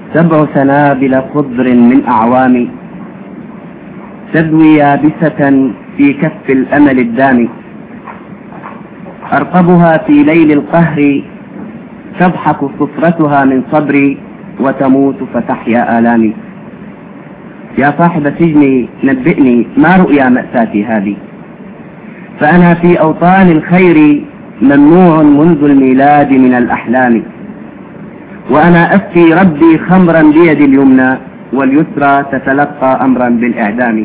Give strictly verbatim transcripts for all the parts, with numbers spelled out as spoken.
سبع سنابل خضر من أعوام تذوي يابسة في كف الأمل الدامي، أرقبها في ليل القهر تضحك صفرتها من صبري وتموت فتحيا آلامي. يا صاحب سجني نبئني ما رؤيا مأساتي هذه، فأنا في أوطان الخير ممنوع منذ الميلاد من الأحلام، وأنا أفتي ربي خمرا بيدي اليمنى واليسرى تتلقى أمرا بالإعدام،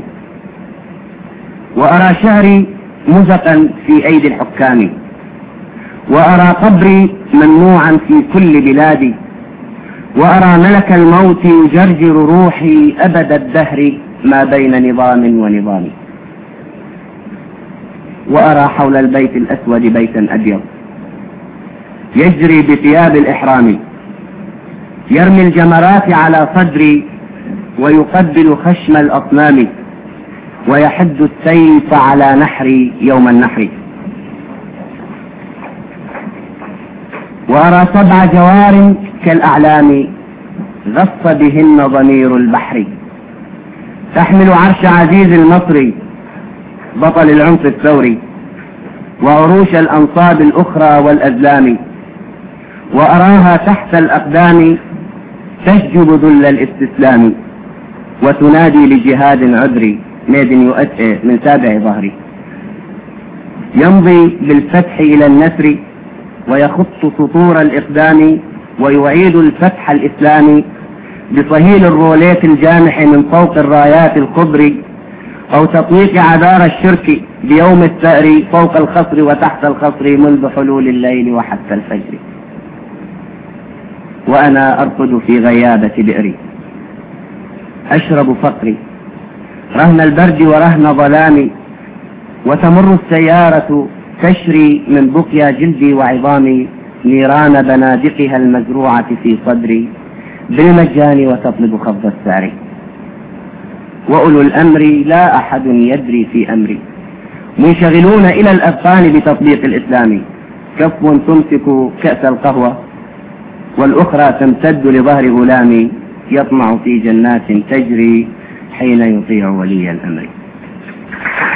وأرى شعري مزقا في أيدي الحكام، وأرى قبري ممنوعا في كل بلادي، وأرى ملك الموت يجرجر روحي أبد الدهر ما بين نظام ونظام، وأرى حول البيت الأسود بيتا أبيض يجري بثياب الإحرام، يرمي الجمرات على صدري ويقبل خشم الأصنام، ويحد السيف على نحري يوم النحر، وأرى سبع جوار كالأعلام غص بهن ضمير البحر، تحمل عرش عزيز المصري بطل العنف الثوري، وعروش الأنصاب الأخرى والأزلام، وأراها تحت الأقدام تشجب ذل الاستسلام، وتنادي لجهاد عذري ناد يؤتئ من سابع ظهري، يمضي بالفتح إلى النسر ويخط سطور الإقدام، ويعيد الفتح الإسلامي بصهيل الروليت الجامح من فوق الرايات الخضر، أو تطويق عذار الشرك بيوم الثأر فوق الخصر وتحت الخصر منذ حلول الليل وحتى الفجر، وأنا أرقد في غيابة بئري أشرب فقري رهن البرد ورهن ظلامي، وتمر السيارة تشري من بقيا جلدي وعظامي نيران بنادقها المزروعة في صدري بالمجان وتطلب خفض السعر، وأولو الأمر لا أحد يدري في أمري منشغلون إلى الأذقان بتطبيق الإسلام، كف تمسك كأس القهوة والأخرى تمتد لظهر غلامي يطمع في جنات تجري حين يطيع ولي الأمر.